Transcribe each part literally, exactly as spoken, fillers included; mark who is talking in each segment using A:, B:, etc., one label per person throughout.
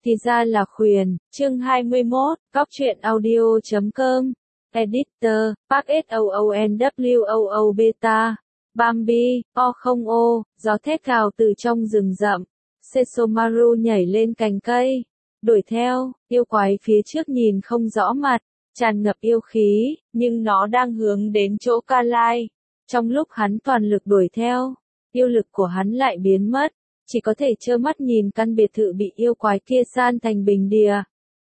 A: Thì ra là khuyển, chương hai mươi mốt, góc truyện audio chấm com, editor, Park S O O N W O O Beta, Bambi, O không O, gió thét gào từ trong rừng rậm, Sesomaru nhảy lên cành cây, đuổi theo, yêu quái phía trước nhìn không rõ mặt, tràn ngập yêu khí, nhưng nó đang hướng đến chỗ Kalai. Trong lúc hắn toàn lực đuổi theo, yêu lực của hắn lại biến mất, chỉ có thể trơ mắt nhìn căn biệt thự bị yêu quái kia san thành bình địa.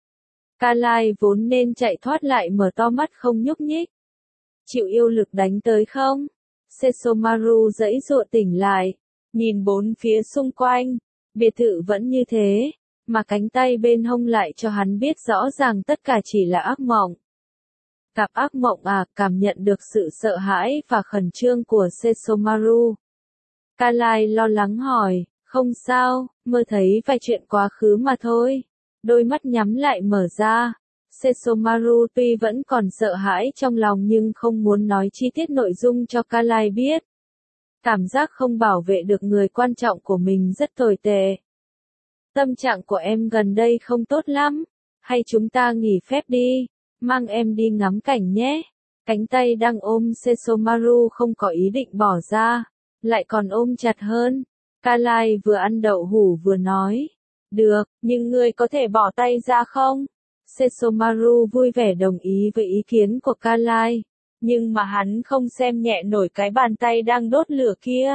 A: Kalai vốn nên chạy thoát lại mở to mắt không nhúc nhích. Chịu yêu lực đánh tới không? Sesomaru giãy giụa tỉnh lại, nhìn bốn phía xung quanh, biệt thự vẫn như thế, mà cánh tay bên hông lại cho hắn biết rõ ràng tất cả chỉ là ác mộng. Cặp ác mộng à, cảm nhận được sự sợ hãi và khẩn trương của Sesomaru. Kalai lo lắng hỏi, không sao, mơ thấy vài chuyện quá khứ mà thôi. Đôi mắt nhắm lại mở ra. Sesomaru tuy vẫn còn sợ hãi trong lòng nhưng không muốn nói chi tiết nội dung cho Kalai biết. Cảm giác không bảo vệ được người quan trọng của mình rất tồi tệ. Tâm trạng của em gần đây không tốt lắm. Hay chúng ta nghỉ phép đi, mang em đi ngắm cảnh nhé. Cánh tay đang ôm Sesomaru không có ý định bỏ ra, lại còn ôm chặt hơn. Kalai vừa ăn đậu hũ vừa nói. Được, nhưng ngươi có thể bỏ tay ra không? Sesomaru vui vẻ đồng ý với ý kiến của Kalai. Nhưng mà hắn không xem nhẹ nổi cái bàn tay đang đốt lửa kia.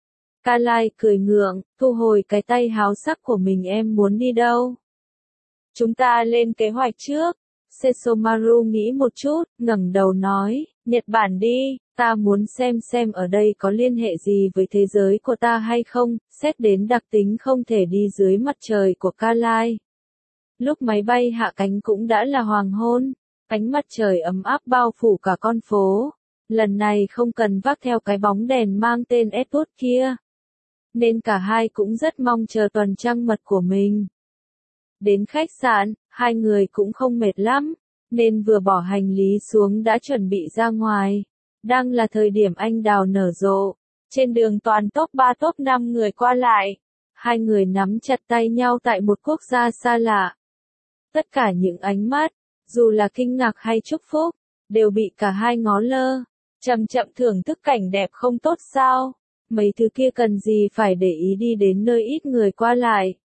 A: Kalai cười ngượng, thu hồi cái tay háo sắc của mình. Em muốn đi đâu? Chúng ta lên kế hoạch trước. Sesomaru nghĩ một chút, ngẩng đầu nói, Nhật Bản đi, ta muốn xem xem ở đây có liên hệ gì với thế giới của ta hay không, xét đến đặc tính không thể đi dưới mặt trời của Kalai. Lúc máy bay hạ cánh cũng đã là hoàng hôn, ánh mặt trời ấm áp bao phủ cả con phố, lần này không cần vác theo cái bóng đèn mang tên Edward kia. Nên cả hai cũng rất mong chờ tuần trăng mật của mình. Đến khách sạn, hai người cũng không mệt lắm, nên vừa bỏ hành lý xuống đã chuẩn bị ra ngoài. Đang là thời điểm anh đào nở rộ, trên đường toàn top ba top năm người qua lại. Hai người nắm chặt tay nhau tại một quốc gia xa lạ. Tất cả những ánh mắt, dù là kinh ngạc hay chúc phúc, đều bị cả hai ngó lơ. Chậm chậm thưởng thức cảnh đẹp không tốt sao? Mấy thứ kia cần gì phải để ý đi đến nơi ít người qua lại.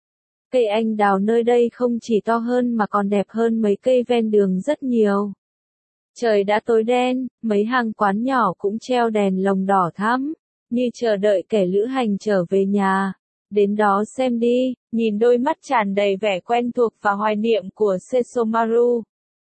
A: Cây anh đào nơi đây không chỉ to hơn mà còn đẹp hơn mấy cây ven đường rất nhiều. Trời đã tối đen, mấy hàng quán nhỏ cũng treo đèn lồng đỏ thắm, như chờ đợi kẻ lữ hành trở về nhà. Đến đó xem đi, nhìn đôi mắt tràn đầy vẻ quen thuộc và hoài niệm của Sesomaru.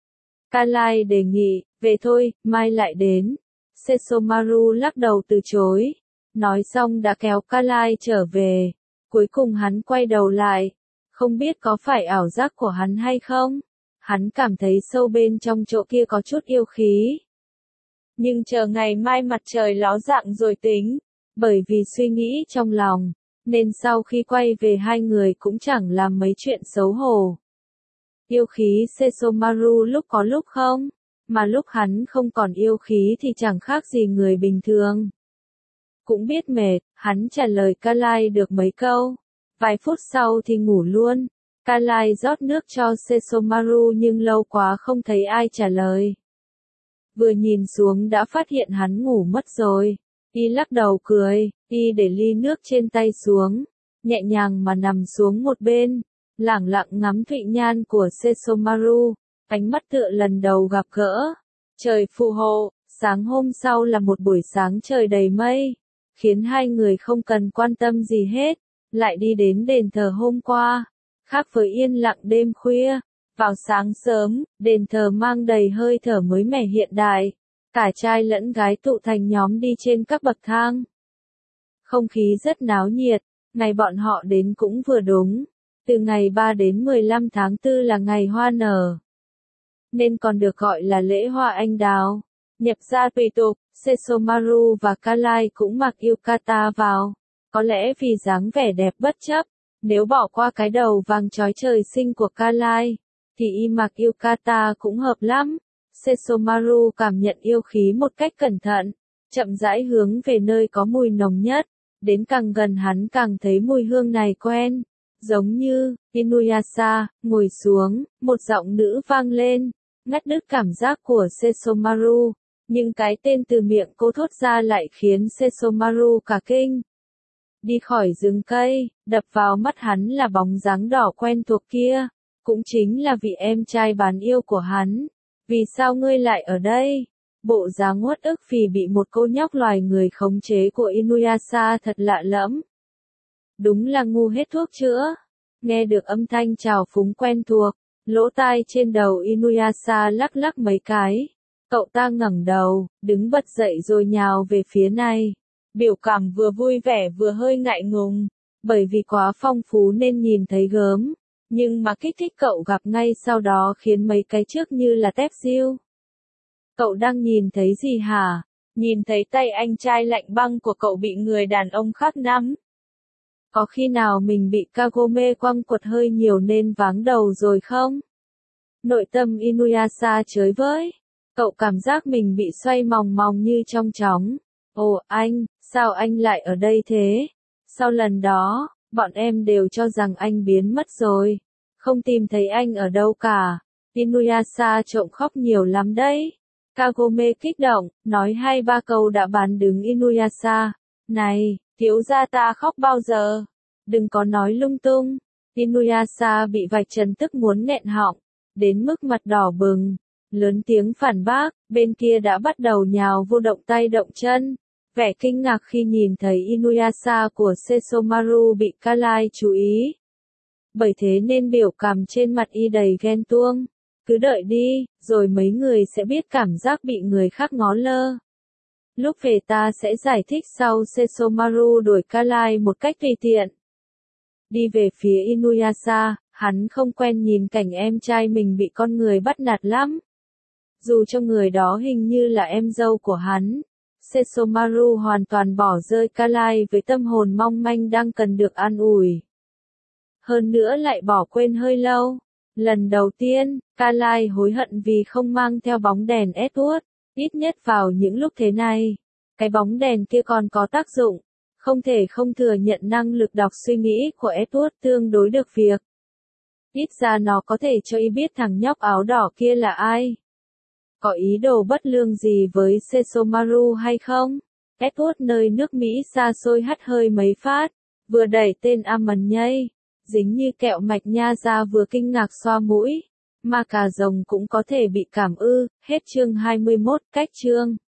A: Kalai đề nghị, về thôi, mai lại đến. Sesomaru lắc đầu từ chối. Nói xong đã kéo Kalai trở về. Cuối cùng hắn quay đầu lại. Không biết có phải ảo giác của hắn hay không? Hắn cảm thấy sâu bên trong chỗ kia có chút yêu khí. Nhưng chờ ngày mai mặt trời ló dạng rồi tính. Bởi vì suy nghĩ trong lòng, nên sau khi quay về hai người cũng chẳng làm mấy chuyện xấu hổ. Yêu khí Sesomaru lúc có lúc không, mà lúc hắn không còn yêu khí thì chẳng khác gì người bình thường. Cũng biết mệt, hắn trả lời Kalai được mấy câu. Vài phút sau thì ngủ luôn. Kalai rót nước cho Sesomaru nhưng lâu quá không thấy ai trả lời. Vừa nhìn xuống đã phát hiện hắn ngủ mất rồi. Y lắc đầu cười, Y để ly nước trên tay xuống, nhẹ nhàng mà nằm xuống một bên, lẳng lặng ngắm thụy nhan của Sesomaru, ánh mắt tựa lần đầu gặp gỡ. Trời phù hộ, sáng hôm sau là một buổi sáng trời đầy mây, khiến hai người không cần quan tâm gì hết, lại đi đến đền thờ hôm qua. Khác với yên lặng đêm khuya, vào sáng sớm, đền thờ mang đầy hơi thở mới mẻ hiện đại. Cả trai lẫn gái tụ thành nhóm đi trên các bậc thang. Không khí rất náo nhiệt, ngày bọn họ đến cũng vừa đúng. Từ ngày ba đến mười lăm tháng tư là ngày hoa nở, nên còn được gọi là lễ hoa anh đào. Nhập gia tùy tục, Sesomaru và Kalai cũng mặc yukata vào. Có lẽ vì dáng vẻ đẹp bất chấp, nếu bỏ qua cái đầu vàng chói trời sinh của Kalai, thì y mặc yukata cũng hợp lắm. Sesomaru cảm nhận yêu khí một cách cẩn thận, chậm rãi hướng về nơi có mùi nồng nhất, đến càng gần hắn càng thấy mùi hương này quen, Giống như, Inuyasha, ngồi xuống, một giọng nữ vang lên, ngắt đứt cảm giác của Sesomaru, nhưng cái tên từ miệng cô thốt ra lại khiến Sesomaru cả kinh. Đi khỏi rừng cây, đập vào mắt hắn là bóng dáng đỏ quen thuộc kia, cũng chính là vị em trai bán yêu của hắn. Vì sao ngươi lại ở đây? Bộ dáng uất ức vì bị một cô nhóc loài người khống chế của Inuyasha thật lạ lẫm. Đúng là ngu hết thuốc chữa. Nghe được âm thanh trào phúng quen thuộc, lỗ tai trên đầu Inuyasha lắc lắc mấy cái. Cậu ta ngẩng đầu, đứng bật dậy rồi nhào về phía này. Biểu cảm vừa vui vẻ vừa hơi ngại ngùng, bởi vì quá phong phú nên nhìn thấy gớm, nhưng mà kích thích cậu gặp ngay sau đó khiến mấy cái trước như là tép diêu. Cậu đang nhìn thấy gì hả? Nhìn thấy tay anh trai lạnh băng của cậu bị người đàn ông khác nắm. Có khi nào mình bị Kagome quăng quật hơi nhiều nên váng đầu rồi không? Nội tâm Inuyasha chới với. Cậu cảm giác mình bị xoay mòng mòng như trong chóng. Ồ anh, sao anh lại ở đây thế? Sau lần đó, bọn em đều cho rằng anh biến mất rồi. Không tìm thấy anh ở đâu cả. Inuyasha trộm khóc nhiều lắm đấy. Kagome kích động, nói hai ba câu đã bán đứng Inuyasha. Này, thiếu gia ta khóc bao giờ? Đừng có nói lung tung. Inuyasha bị vạch trần tức muốn nghẹn họng, đến mức mặt đỏ bừng. Lớn tiếng phản bác, bên kia đã bắt đầu nhào vô động tay động chân. Vẻ kinh ngạc khi nhìn thấy Inuyasha của Sesomaru bị Kalai chú ý. Bởi thế nên biểu cảm trên mặt y đầy ghen tuông. Cứ đợi đi, rồi mấy người sẽ biết cảm giác bị người khác ngó lơ. Lúc về ta sẽ giải thích sau. Sesomaru đuổi Kalai một cách tùy tiện. Đi về phía Inuyasha, hắn không quen nhìn cảnh em trai mình bị con người bắt nạt lắm. Dù cho người đó hình như là em dâu của hắn. Sesomaru hoàn toàn bỏ rơi Kalai với tâm hồn mong manh đang cần được an ủi. Hơn nữa lại bỏ quên hơi lâu. Lần đầu tiên, Kalai hối hận vì không mang theo bóng đèn Edward, ít nhất vào những lúc thế này. Cái bóng đèn kia còn có tác dụng. Không thể không thừa nhận năng lực đọc suy nghĩ của Edward tương đối được việc. Ít ra nó có thể cho y biết thằng nhóc áo đỏ kia là ai. Có ý đồ bất lương gì với Sesomaru hay không? Edward nơi nước Mỹ xa xôi hắt hơi mấy phát, vừa đẩy tên Amon nhây, dính như kẹo mạch nha ra vừa kinh ngạc xoa mũi. Mà cà rồng cũng có thể bị cảm ư, hết chương hai mươi mốt, cách chương.